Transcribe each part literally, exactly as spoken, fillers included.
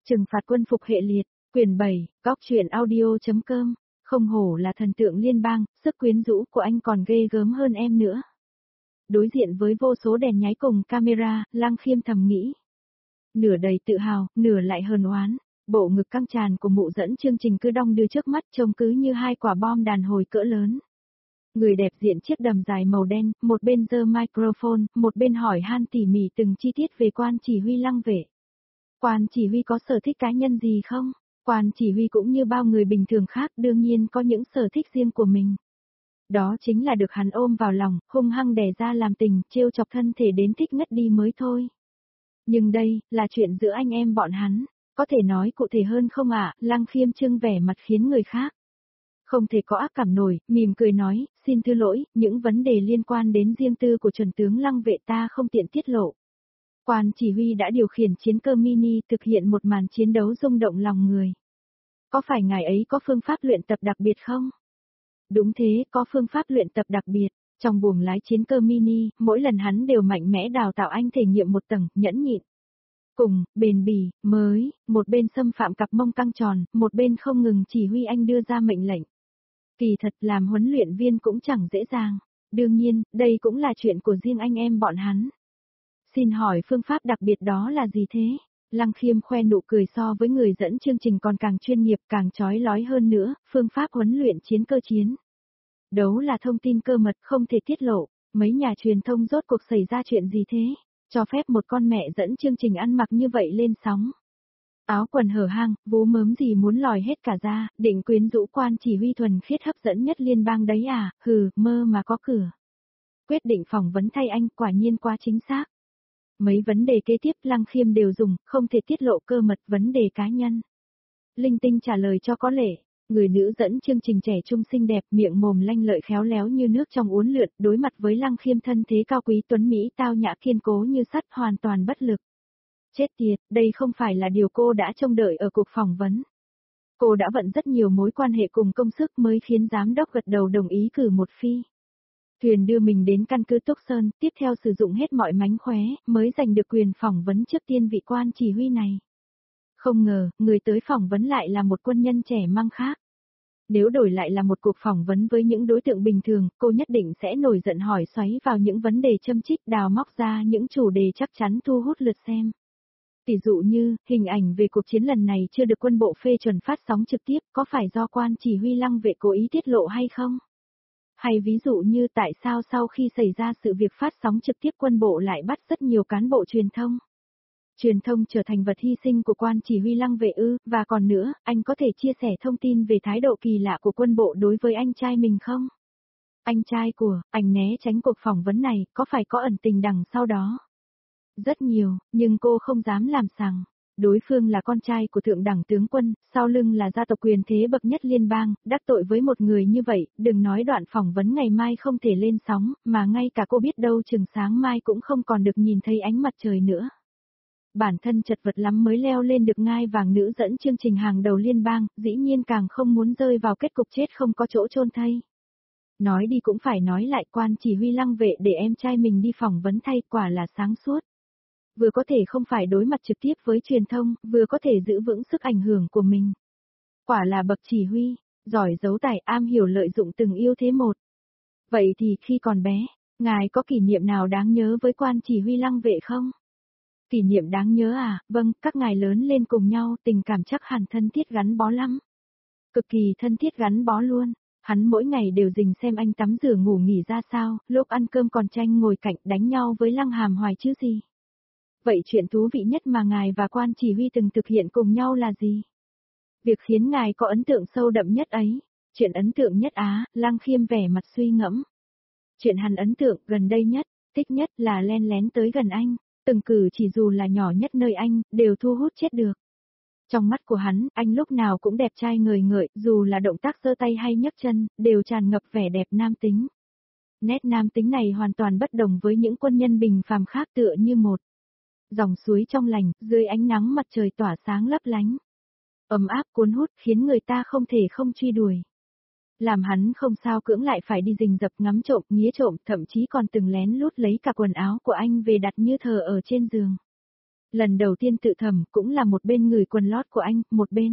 Trừng phạt quân phục hệ liệt, quyển bảy, góc truyện audio.com, không hổ là thần tượng liên bang, sức quyến rũ của anh còn ghê gớm hơn em nữa. Đối diện với vô số đèn nháy cùng camera, Lăng Khiêm thầm nghĩ. Nửa đầy tự hào, nửa lại hờn oán, bộ ngực căng tràn của mụ dẫn chương trình cứ đong đưa trước mắt trông cứ như hai quả bom đàn hồi cỡ lớn. Người đẹp diện chiếc đầm dài màu đen, một bên giơ microphone, một bên hỏi han tỉ mỉ từng chi tiết về quan chỉ huy Lăng Vệ. Quan chỉ huy có sở thích cá nhân gì không? Quan chỉ huy cũng như bao người bình thường khác đương nhiên có những sở thích riêng của mình. Đó chính là được hắn ôm vào lòng, hung hăng đè ra làm tình, trêu chọc thân thể đến thích ngất đi mới thôi. Nhưng đây, là chuyện giữa anh em bọn hắn, có thể nói cụ thể hơn không ạ? Lăng Khiêm trưng vẻ mặt khiến người khác không thể có ác cảm nổi, mỉm cười nói, xin thứ lỗi, những vấn đề liên quan đến riêng tư của chuẩn tướng Lăng Vệ ta không tiện tiết lộ. Quan chỉ huy đã điều khiển chiến cơ mini thực hiện một màn chiến đấu rung động lòng người. Có phải ngài ấy có phương pháp luyện tập đặc biệt không? Đúng thế, có phương pháp luyện tập đặc biệt. Trong buồng lái chiến cơ mini, mỗi lần hắn đều mạnh mẽ đào tạo anh thể nghiệm một tầng, nhẫn nhịn. Cùng, bền bỉ, mới, một bên xâm phạm cặp mông căng tròn, một bên không ngừng chỉ huy anh đưa ra mệnh lệnh. Kỳ thật làm huấn luyện viên cũng chẳng dễ dàng. Đương nhiên, đây cũng là chuyện của riêng anh em bọn hắn. Xin hỏi phương pháp đặc biệt đó là gì thế? Lăng Khiêm khoe nụ cười so với người dẫn chương trình còn càng chuyên nghiệp càng chói lói hơn nữa, phương pháp huấn luyện chiến cơ chiến. Đấu là thông tin cơ mật không thể tiết lộ, mấy nhà truyền thông rốt cuộc xảy ra chuyện gì thế? Cho phép một con mẹ dẫn chương trình ăn mặc như vậy lên sóng. Áo quần hở hang, vú mớm gì muốn lòi hết cả ra, định quyến rũ quan chỉ huy thuần khiết hấp dẫn nhất liên bang đấy à, hừ, mơ mà có cửa. Quyết định phỏng vấn thay anh quả nhiên quá chính xác. Mấy vấn đề kế tiếp Lăng Khiêm đều dùng, không thể tiết lộ cơ mật vấn đề cá nhân. Linh tinh trả lời cho có lệ, người nữ dẫn chương trình trẻ trung xinh đẹp miệng mồm lanh lợi khéo léo như nước trong uốn lượn đối mặt với Lăng Khiêm thân thế cao quý tuấn Mỹ tao nhã kiên cố như sắt hoàn toàn bất lực. Chết tiệt, đây không phải là điều cô đã trông đợi ở cuộc phỏng vấn. Cô đã vận rất nhiều mối quan hệ cùng công sức mới khiến giám đốc gật đầu đồng ý cử một phi. Thuyền đưa mình đến căn cứ Túc Sơn, tiếp theo sử dụng hết mọi mánh khóe, mới giành được quyền phỏng vấn trước tiên vị quan chỉ huy này. Không ngờ, người tới phỏng vấn lại là một quân nhân trẻ măng khác. Nếu đổi lại là một cuộc phỏng vấn với những đối tượng bình thường, cô nhất định sẽ nổi giận hỏi xoáy vào những vấn đề châm chích đào móc ra những chủ đề chắc chắn thu hút lượt xem. Tỷ dụ như, hình ảnh về cuộc chiến lần này chưa được quân bộ phê chuẩn phát sóng trực tiếp, có phải do quan chỉ huy Lăng Vệ cố ý tiết lộ hay không? Hay ví dụ như tại sao sau khi xảy ra sự việc phát sóng trực tiếp quân bộ lại bắt rất nhiều cán bộ truyền thông? Truyền thông trở thành vật hy sinh của quan chỉ huy Lăng Vệ ư, và còn nữa, anh có thể chia sẻ thông tin về thái độ kỳ lạ của quân bộ đối với anh trai mình không? Anh trai của, anh né tránh cuộc phỏng vấn này, có phải có ẩn tình đằng sau đó? Rất nhiều, nhưng cô không dám làm sằng. Đối phương là con trai của thượng đẳng tướng quân, sau lưng là gia tộc quyền thế bậc nhất liên bang, đắc tội với một người như vậy, đừng nói đoạn phỏng vấn ngày mai không thể lên sóng, mà ngay cả cô biết đâu chừng sáng mai cũng không còn được nhìn thấy ánh mặt trời nữa. Bản thân chật vật lắm mới leo lên được ngai vàng nữ dẫn chương trình hàng đầu liên bang, dĩ nhiên càng không muốn rơi vào kết cục chết không có chỗ chôn thây. Nói đi cũng phải nói lại, quan chỉ huy Lăng Vệ để em trai mình đi phỏng vấn thay quả là sáng suốt. Vừa có thể không phải đối mặt trực tiếp với truyền thông, vừa có thể giữ vững sức ảnh hưởng của mình. Quả là bậc chỉ huy, giỏi giấu tài, am hiểu lợi dụng từng ưu thế một. Vậy thì khi còn bé, ngài có kỷ niệm nào đáng nhớ với quan chỉ huy Lăng Vệ không? Kỷ niệm đáng nhớ à, vâng, các ngài lớn lên cùng nhau, tình cảm chắc hẳn thân thiết gắn bó lắm. Cực kỳ thân thiết gắn bó luôn, hắn mỗi ngày đều rình xem anh tắm rửa ngủ nghỉ ra sao, lúc ăn cơm còn tranh ngồi cạnh đánh nhau với Lăng Hàm Hoài chứ gì. Vậy chuyện thú vị nhất mà ngài và quan chỉ huy từng thực hiện cùng nhau là gì? Việc khiến ngài có ấn tượng sâu đậm nhất ấy, chuyện ấn tượng nhất á, Lăng Khiêm vẻ mặt suy ngẫm. Chuyện hắn ấn tượng gần đây nhất, thích nhất là len lén tới gần anh, từng cử chỉ dù là nhỏ nhất nơi anh, đều thu hút chết được. Trong mắt của hắn, anh lúc nào cũng đẹp trai ngời ngợi, dù là động tác giơ tay hay nhấc chân, đều tràn ngập vẻ đẹp nam tính. Nét nam tính này hoàn toàn bất đồng với những quân nhân bình phàm khác tựa như một dòng suối trong lành, dưới ánh nắng mặt trời tỏa sáng lấp lánh. Ấm áp cuốn hút khiến người ta không thể không truy đuổi. Làm hắn không sao cưỡng lại phải đi rình rập ngắm trộm, nghía trộm, thậm chí còn từng lén lút lấy cả quần áo của anh về đặt như thờ ở trên giường. Lần đầu tiên tự thẩm cũng là một bên người quần lót của anh, một bên.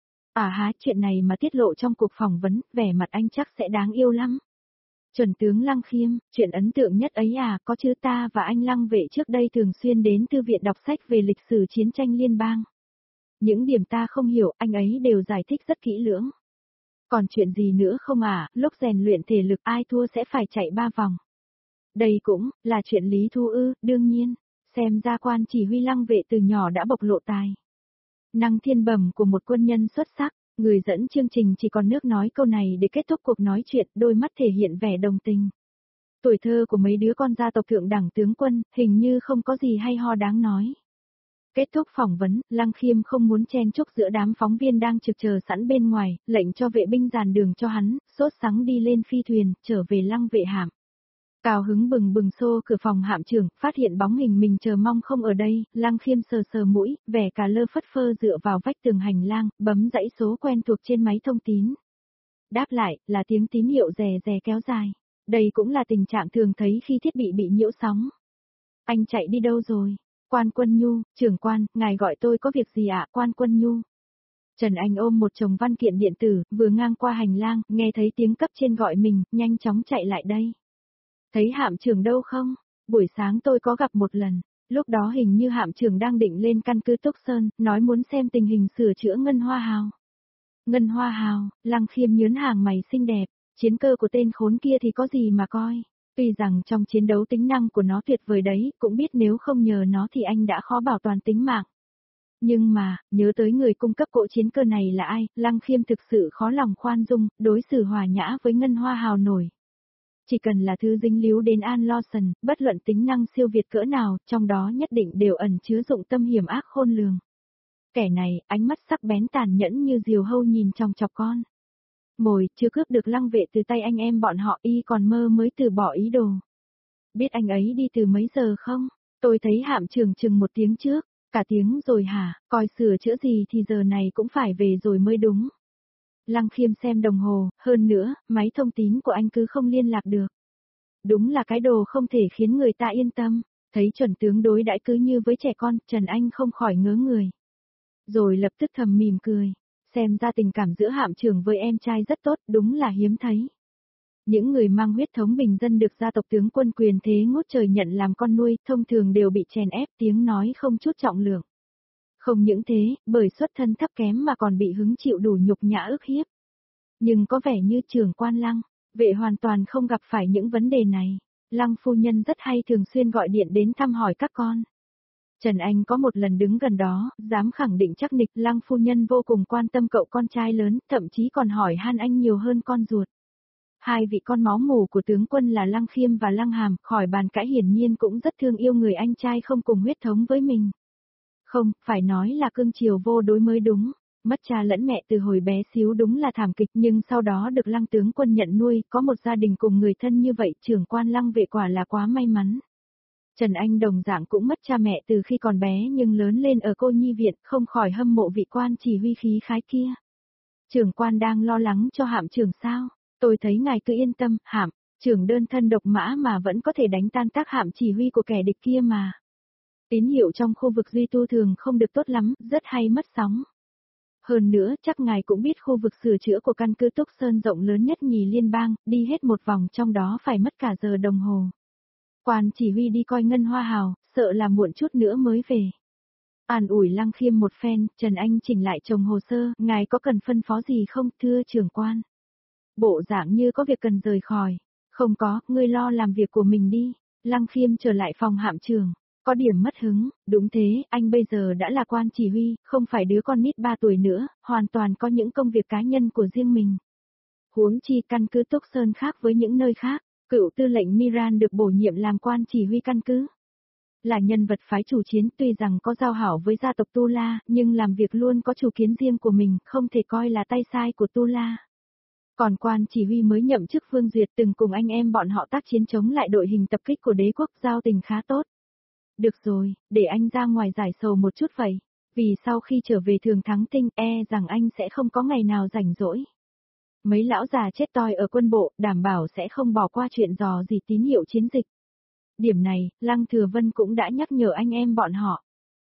À há, chuyện này mà tiết lộ trong cuộc phỏng vấn, vẻ mặt anh chắc sẽ đáng yêu lắm. Chuẩn tướng Lăng Khiêm, chuyện ấn tượng nhất ấy à, có chứ, ta và anh Lăng Vệ trước đây thường xuyên đến thư viện đọc sách về lịch sử chiến tranh liên bang. Những điểm ta không hiểu, anh ấy đều giải thích rất kỹ lưỡng. Còn chuyện gì nữa không à, lúc rèn luyện thể lực ai thua sẽ phải chạy ba vòng. Đây cũng là chuyện lý thu ư, đương nhiên, xem ra quan chỉ huy Lăng Vệ từ nhỏ đã bộc lộ tài năng thiên bẩm của một quân nhân xuất sắc. Người dẫn chương trình chỉ còn nước nói câu này để kết thúc cuộc nói chuyện, đôi mắt thể hiện vẻ đồng tình. Tuổi thơ của mấy đứa con gia tộc thượng đẳng tướng quân, hình như không có gì hay ho đáng nói. Kết thúc phỏng vấn, Lăng Khiêm không muốn chen chúc giữa đám phóng viên đang trực chờ sẵn bên ngoài, lệnh cho vệ binh dàn đường cho hắn, sốt sắng đi lên phi thuyền, trở về Lăng Vệ hạm. Cao hứng bừng bừng xô cửa phòng hạm trưởng, phát hiện bóng hình mình chờ mong không ở đây, Lăng Khiêm sờ sờ mũi, vẻ cả lơ phất phơ dựa vào vách tường hành lang, bấm dãy số quen thuộc trên máy thông tín. Đáp lại, là tiếng tín hiệu rè rè kéo dài. Đây cũng là tình trạng thường thấy khi thiết bị bị nhiễu sóng. Anh chạy đi đâu rồi? Quan Quân Nhu, trưởng quan, ngài gọi tôi có việc gì ạ, Quan Quân Nhu? Trần Anh ôm một chồng văn kiện điện tử, vừa ngang qua hành lang, nghe thấy tiếng cấp trên gọi mình, nhanh chóng chạy lại đây. Thấy hạm trưởng đâu không? Buổi sáng tôi có gặp một lần, lúc đó hình như hạm trưởng đang định lên căn cứ Túc Sơn, nói muốn xem tình hình sửa chữa Ngân Hoa Hào. Ngân Hoa Hào, Lăng Khiêm nhớn hàng mày xinh đẹp, chiến cơ của tên khốn kia thì có gì mà coi. Tuy rằng trong chiến đấu tính năng của nó tuyệt vời đấy, cũng biết nếu không nhờ nó thì anh đã khó bảo toàn tính mạng. Nhưng mà, nhớ tới người cung cấp cỗ chiến cơ này là ai, Lăng Khiêm thực sự khó lòng khoan dung, đối xử hòa nhã với Ngân Hoa Hào nổi. Chỉ cần là thứ dính líu đến An Lawson, bất luận tính năng siêu việt cỡ nào, trong đó nhất định đều ẩn chứa dụng tâm hiểm ác khôn lường. Kẻ này, ánh mắt sắc bén tàn nhẫn như diều hâu nhìn trong chọc con. Mồi, chưa cướp được Lăng Vệ từ tay anh em bọn họ, y còn mơ mới từ bỏ ý đồ. Biết anh ấy đi từ mấy giờ không? Tôi thấy hạm trưởng chừng một tiếng trước, cả tiếng rồi hả, coi sửa chữa gì thì giờ này cũng phải về rồi mới đúng. Lăng Khiêm xem đồng hồ, hơn nữa, máy thông tín của anh cứ không liên lạc được. Đúng là cái đồ không thể khiến người ta yên tâm, thấy chuẩn tướng đối đãi cứ như với trẻ con, Trần Anh không khỏi ngớ người. Rồi lập tức thầm mỉm cười, xem ra tình cảm giữa hạm trưởng với em trai rất tốt, đúng là hiếm thấy. Những người mang huyết thống bình dân được gia tộc tướng quân quyền thế ngút trời nhận làm con nuôi, thông thường đều bị chèn ép, tiếng nói không chút trọng lượng. Không những thế, bởi xuất thân thấp kém mà còn bị hứng chịu đủ nhục nhã ức hiếp. Nhưng có vẻ như trưởng quan Lăng Vệ hoàn toàn không gặp phải những vấn đề này. Lăng phu nhân rất hay thường xuyên gọi điện đến thăm hỏi các con. Trần Anh có một lần đứng gần đó, dám khẳng định chắc nịch Lăng phu nhân vô cùng quan tâm cậu con trai lớn, thậm chí còn hỏi han anh nhiều hơn con ruột. Hai vị con máu mủ của tướng quân là Lăng Khiêm và Lăng Hàm, khỏi bàn cãi hiển nhiên cũng rất thương yêu người anh trai không cùng huyết thống với mình. Không, phải nói là cưng chiều vô đối mới đúng. Mất cha lẫn mẹ từ hồi bé xíu đúng là thảm kịch, nhưng sau đó được Lăng tướng quân nhận nuôi, có một gia đình cùng người thân như vậy, trưởng quan Lăng Vệ quả là quá may mắn. Trần Anh đồng dạng cũng mất cha mẹ từ khi còn bé nhưng lớn lên ở cô nhi viện, không khỏi hâm mộ vị quan chỉ huy khí khái kia. Trưởng quan đang lo lắng cho hạm trưởng sao? Tôi thấy ngài cứ yên tâm, hạm trưởng đơn thân độc mã mà vẫn có thể đánh tan tác hạm chỉ huy của kẻ địch kia mà. Tín hiệu trong khu vực Duy Tu thường không được tốt lắm, rất hay mất sóng. Hơn nữa, chắc ngài cũng biết khu vực sửa chữa của căn cứ Túc Sơn rộng lớn nhất nhì liên bang, đi hết một vòng trong đó phải mất cả giờ đồng hồ. Quan chỉ huy đi coi Ngân Hoa Hào, sợ là muộn chút nữa mới về. An ủi Lăng Khiêm một phen, Trần Anh chỉnh lại chồng hồ sơ, ngài có cần phân phó gì không, thưa trưởng quan? Bộ dạng như có việc cần rời khỏi. Không có, ngươi lo làm việc của mình đi. Lăng Khiêm trở lại phòng hạm trưởng. Có điểm mất hứng, đúng thế, anh bây giờ đã là quan chỉ huy, không phải đứa con nít ba tuổi nữa, hoàn toàn có những công việc cá nhân của riêng mình. Huống chi căn cứ Túc Sơn khác với những nơi khác, cựu tư lệnh Miran được bổ nhiệm làm quan chỉ huy căn cứ. Là nhân vật phái chủ chiến, tuy rằng có giao hảo với gia tộc Tu La, nhưng làm việc luôn có chủ kiến riêng của mình, không thể coi là tay sai của Tu La. Còn quan chỉ huy mới nhậm chức Vương Duyệt từng cùng anh em bọn họ tác chiến chống lại đội hình tập kích của đế quốc, giao tình khá tốt. Được rồi, để anh ra ngoài giải sầu một chút vậy. Vì sau khi trở về Thường Thắng Tinh, e rằng anh sẽ không có ngày nào rảnh rỗi. Mấy lão già chết toi ở quân bộ, đảm bảo sẽ không bỏ qua chuyện dò gì tín hiệu chiến dịch. Điểm này, Lăng Thừa Vân cũng đã nhắc nhở anh em bọn họ.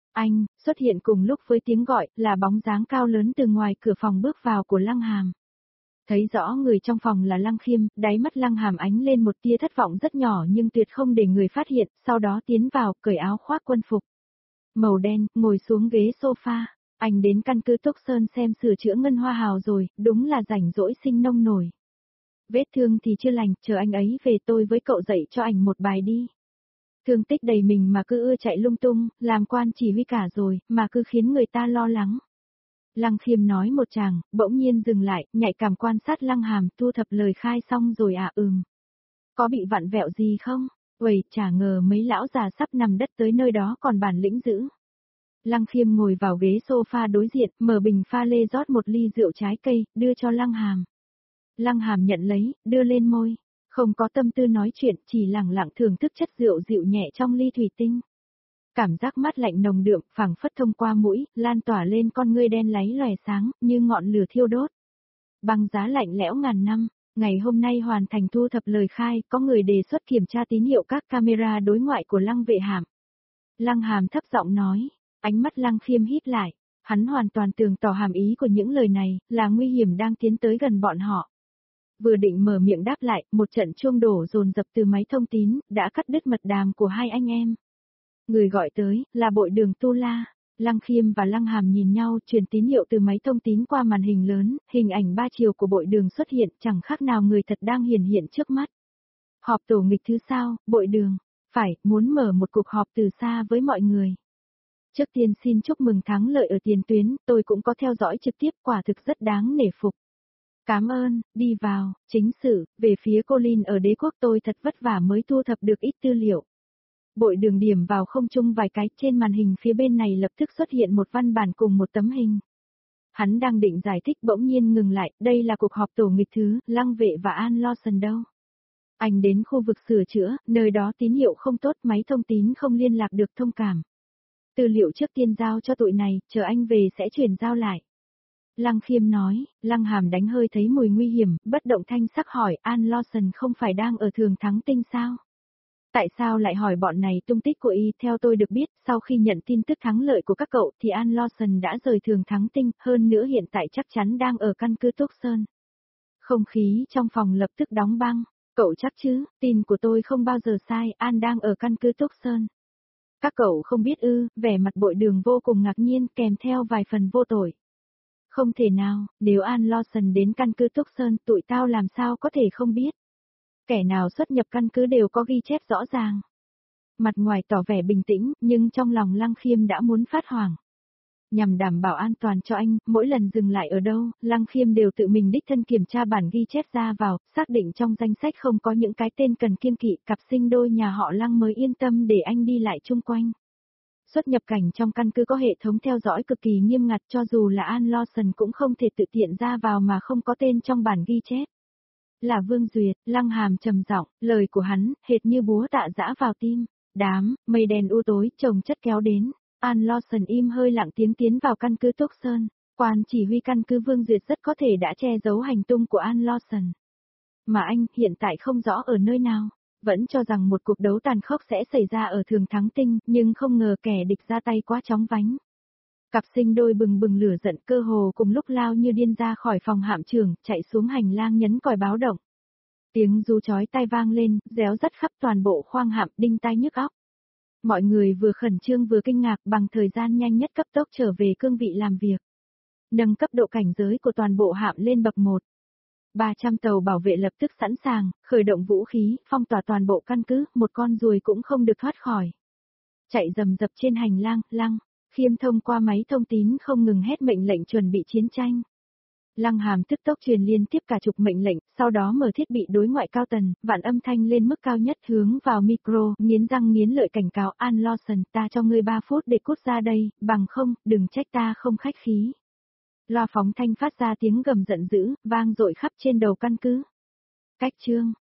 Anh, xuất hiện cùng lúc với tiếng gọi, là bóng dáng cao lớn từ ngoài cửa phòng bước vào của Lăng Hàm. Thấy rõ người trong phòng là Lăng Khiêm, đáy mắt Lăng Hàm ánh lên một tia thất vọng rất nhỏ nhưng tuyệt không để người phát hiện, sau đó tiến vào, cởi áo khoác quân phục. Màu đen, ngồi xuống ghế sofa. Anh đến căn cứ Túc Sơn xem sửa chữa Ngân Hoa Hào rồi, đúng là rảnh rỗi sinh nông nổi. Vết thương thì chưa lành, chờ anh ấy về tôi với cậu dạy cho anh một bài đi. Thương tích đầy mình mà cứ ưa chạy lung tung, làm quan chỉ huy cả rồi, mà cứ khiến người ta lo lắng. Lăng Khiêm nói một tràng, bỗng nhiên dừng lại, nhạy cảm quan sát Lăng Hàm, thu thập lời khai xong rồi à ừm. Có bị vặn vẹo gì không? Uầy, chả ngờ mấy lão già sắp nằm đất tới nơi đó còn bản lĩnh dữ. Lăng Khiêm ngồi vào ghế sofa đối diện, mở bình pha lê rót một ly rượu trái cây, đưa cho Lăng Hàm. Lăng Hàm nhận lấy, đưa lên môi. Không có tâm tư nói chuyện, chỉ lẳng lặng thưởng thức chất rượu dịu nhẹ trong ly thủy tinh. Cảm giác mát lạnh nồng đượm, phảng phất thông qua mũi, lan tỏa lên con ngươi đen láy lòe sáng, như ngọn lửa thiêu đốt. Băng giá lạnh lẽo ngàn năm, ngày hôm nay hoàn thành thu thập lời khai, có người đề xuất kiểm tra tín hiệu các camera đối ngoại của Lăng Vệ Hàm. Lăng Hàm thấp giọng nói, ánh mắt Lăng Khiêm hít lại, hắn hoàn toàn tường tỏ hàm ý của những lời này, là nguy hiểm đang tiến tới gần bọn họ. Vừa định mở miệng đáp lại, một trận chuông đổ dồn dập từ máy thông tín, đã cắt đứt mật đàm của hai anh em. Người gọi tới, là Bội Đường Tu La. Lăng Khiêm và Lăng Hàm nhìn nhau, truyền tín hiệu từ máy thông tín qua màn hình lớn, hình ảnh ba chiều của Bội Đường xuất hiện, chẳng khác nào người thật đang hiển hiện trước mắt. Họp tổ nghịch thứ sao, Bội Đường? Phải, muốn mở một cuộc họp từ xa với mọi người. Trước tiên xin chúc mừng thắng lợi ở tiền tuyến, tôi cũng có theo dõi trực tiếp, quả thực rất đáng nể phục. Cảm ơn, đi vào, chính sự, về phía cô Linh ở đế quốc tôi thật vất vả mới thu thập được ít tư liệu. Bội Đường điểm vào không trung vài cái, trên màn hình phía bên này lập tức xuất hiện một văn bản cùng một tấm hình. Hắn đang định giải thích bỗng nhiên ngừng lại, đây là cuộc họp tổ nghịch thứ, Lăng Vệ và An Lawson đâu. Anh đến khu vực sửa chữa, nơi đó tín hiệu không tốt, máy thông tín không liên lạc được thông cảm. Tư liệu trước tiên giao cho tụi này, chờ anh về sẽ chuyển giao lại. Lăng Khiêm nói, Lăng Hàm đánh hơi thấy mùi nguy hiểm, bất động thanh sắc hỏi An Lawson không phải đang ở Thường Thắng Tinh sao? Tại sao lại hỏi bọn này tung tích của y? Theo tôi được biết, sau khi nhận tin tức thắng lợi của các cậu thì An Lawson đã rời Thường Thắng Tinh, hơn nữa hiện tại chắc chắn đang ở căn cứ Túc Sơn. Không khí trong phòng lập tức đóng băng, cậu chắc chứ, tin của tôi không bao giờ sai, An đang ở căn cứ Túc Sơn. Các cậu không biết ư? Vẻ mặt Bội Đường vô cùng ngạc nhiên kèm theo vài phần vô tội. Không thể nào, nếu An Lawson đến căn cứ Túc Sơn tụi tao làm sao có thể không biết. Kẻ nào xuất nhập căn cứ đều có ghi chép rõ ràng. Mặt ngoài tỏ vẻ bình tĩnh, nhưng trong lòng Lăng Khiêm đã muốn phát hoảng. Nhằm đảm bảo an toàn cho anh, mỗi lần dừng lại ở đâu, Lăng Khiêm đều tự mình đích thân kiểm tra bản ghi chép ra vào, xác định trong danh sách không có những cái tên cần kiêng kỵ, cặp sinh đôi nhà họ Lăng mới yên tâm để anh đi lại chung quanh. Xuất nhập cảnh trong căn cứ có hệ thống theo dõi cực kỳ nghiêm ngặt, cho dù là An Lawson cũng không thể tự tiện ra vào mà không có tên trong bản ghi chép. Là Vương Duyệt, Lăng Hàm trầm giọng, lời của hắn, hệt như búa tạ giã vào tim. Đám, mây đen u tối, chồng chất kéo đến. An Lawson im hơi lặng tiếng tiến vào căn cứ Túc Sơn. Quan chỉ huy căn cứ Vương Duyệt rất có thể đã che giấu hành tung của An Lawson. Mà anh, hiện tại không rõ ở nơi nào. Vẫn cho rằng một cuộc đấu tàn khốc sẽ xảy ra ở Thường Thắng Tinh, nhưng không ngờ kẻ địch ra tay quá chóng vánh. Cặp sinh đôi bừng bừng lửa giận cơ hồ cùng lúc lao như điên ra khỏi phòng hạm trưởng, chạy xuống hành lang nhấn còi báo động. Tiếng ru chói tai vang lên, réo rắt khắp toàn bộ khoang hạm, đinh tai nhức óc. Mọi người vừa khẩn trương vừa kinh ngạc, bằng thời gian nhanh nhất cấp tốc trở về cương vị làm việc. Nâng cấp độ cảnh giới của toàn bộ hạm lên bậc một. ba trăm tàu bảo vệ lập tức sẵn sàng, khởi động vũ khí, phong tỏa toàn bộ căn cứ, một con ruồi cũng không được thoát khỏi. Chạy rầm rập trên hành lang, Lăng Khiêm thông qua máy thông tín không ngừng hét mệnh lệnh chuẩn bị chiến tranh. Lăng Hàm tức tốc truyền liên tiếp cả chục mệnh lệnh, sau đó mở thiết bị đối ngoại cao tần, vạn âm thanh lên mức cao nhất hướng vào micro, nghiến răng nghiến lợi cảnh cáo An Lawson, ta cho ngươi ba phút để cút ra đây, bằng không, đừng trách ta không khách khí. Loa phóng thanh phát ra tiếng gầm giận dữ, vang dội khắp trên đầu căn cứ. Cách chương